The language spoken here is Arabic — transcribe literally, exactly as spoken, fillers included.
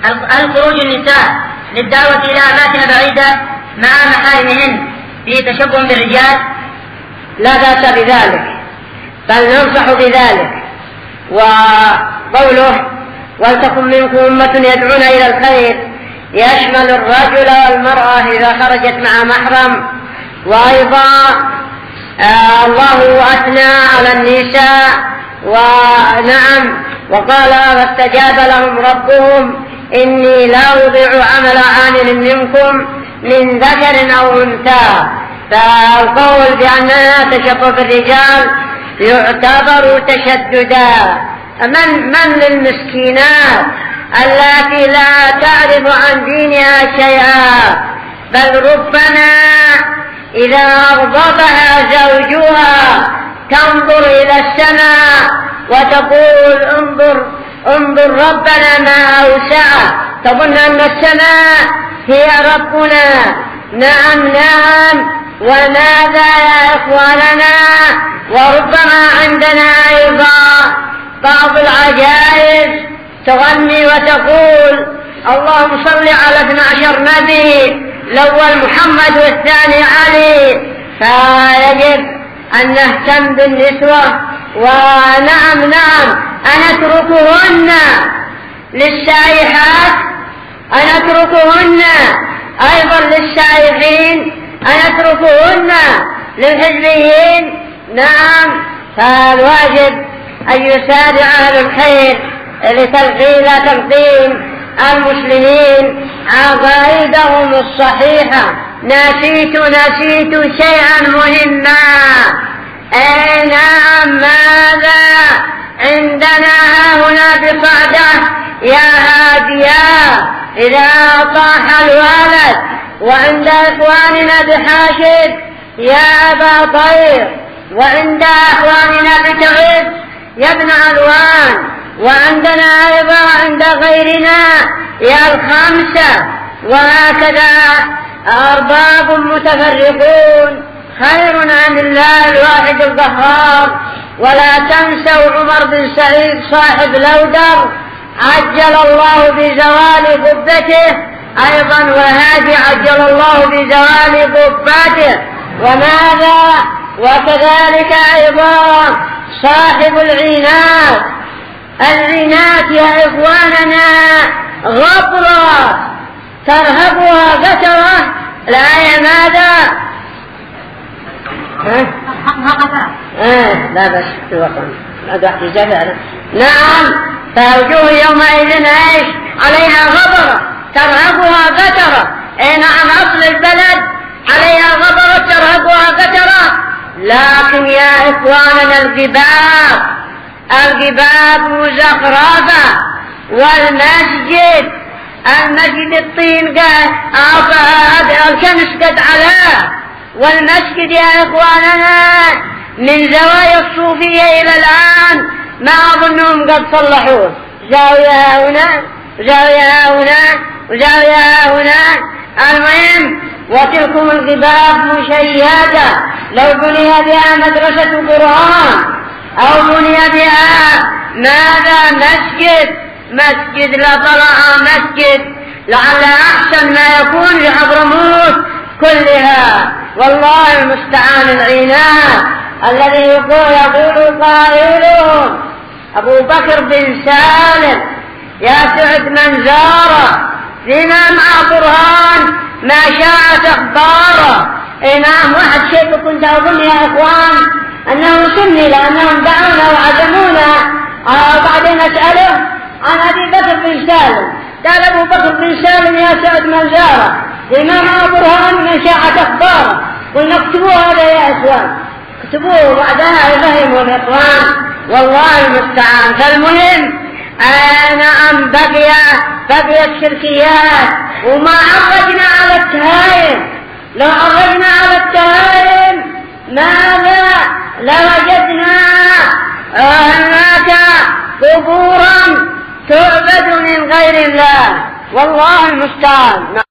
هل خروج النساء للدعوة إلى أماكن بعيدة مع محارمهن في تشبه بالرجال؟ لا بأس بذلك، بل ننصح بذلك. وقوله ولتكن منكم أمة يدعون إلى الخير يشمل الرجل والمرأة إذا خرجت مع محرم. وأيضا آه الله أثنى على النساء ونعم وقال فاستجاب لهم ربهم إني لا أضيع عمل عامل منكم من ذكر أو أنثى. فالقول بأنها تشبه بالرجال يعتبر تشددا. من, من للمسكينات التي لا تعرف عن دينها شيئا، بل ربما إذا أغضبها زوجها تنظر إلى السماء وتقول انظر انظر ربنا ما أوسعه، تظن أن السماء هي ربنا. نعم نعم. وماذا يا إخواننا؟ وربما عندنا أيضا بعض العجائز تغني وتقول اللهم صل على اثني عشر نبي، الأول محمد والثاني علي. فيجب أن نهتم بالنسوة. ونعم نعم أن أتركهن للسائحات، أن أتركهن أيضا للسائحين، أن أتركهن للحزبيين. نعم. فالواجب أن يسارع أهل الخير لتلقين تلقين المسلمين عقائدهم الصحيحة. نسيت نسيت شيئا مهما. أي نعم. ماذا عندنا هنا بقعدة يا هاديا إذا طاح الولد، وعند إخواننا بحاشد يا أبا طير، وعند إخواننا بتعب يا ابن علوان، وعندنا أيضا عند غيرنا يا الخمسة. وهكذا أرباب متفرقون خير عن الله الواحد القهار. ولا تنسوا عمر بن سعيد صاحب لودر عجل الله بزوال قبته أيضا، وهادي عجل الله بزوال قبته. وماذا؟ وكذلك أيضا صاحب العينات. العينات يا إخواننا غبرة ترهبها قترة. الآية ماذا؟ ها؟ آه لا بس توقف أدعي جبل. نعم. فوجوه يومئذ ايش؟ عليها غبرة ترهبها قترة. اي نعم. أصل البلد عليها غبرة ترهبها قترة. لكن يا إخواننا الجباب الجباب مزخرفة. والمسجد المسجد الطين الكنس قد علاه. والمسجد يا إخواننا من زوايا الصوفية إلى الآن ما أظنهم قد صلحوه. زاوية هنا زاوية هنا وزاوية هنا. المهم وتلكم القباب مشيدة. لو بني بها مدرسة قرآن أو بني بها ماذا مسجد مسجد لطلع مسجد لعل أحسن ما يكون لحضرموت كلها. والله المستعان. العناد الذي يقول يقول قائلهم أبو بكر بن سالم يا سعد من زاره فينا مع برهان ما شاءت أخباره. إيه نعم. واحد شيء كنت أظن يا إخوان أنه سني لأنهم دعونا وعزمونا. وبعدين أسأله عن أبي بكر بن سالم قال أبو بكر بن سالم يا سعد من زاره فينا مع برهان ما شاءت أخباره. قلنا اكتبوه هذا يا إخوان اكتبوه بعدها يفهموا الإخوان. والله المستعان. فالمهم آه نعم بقي بقي الشركيات. وما عرجنا على التهايم. لو عرجنا على التهايم ماذا لوجدنا هناك قبورا تعبد من غير الله. والله المستعان.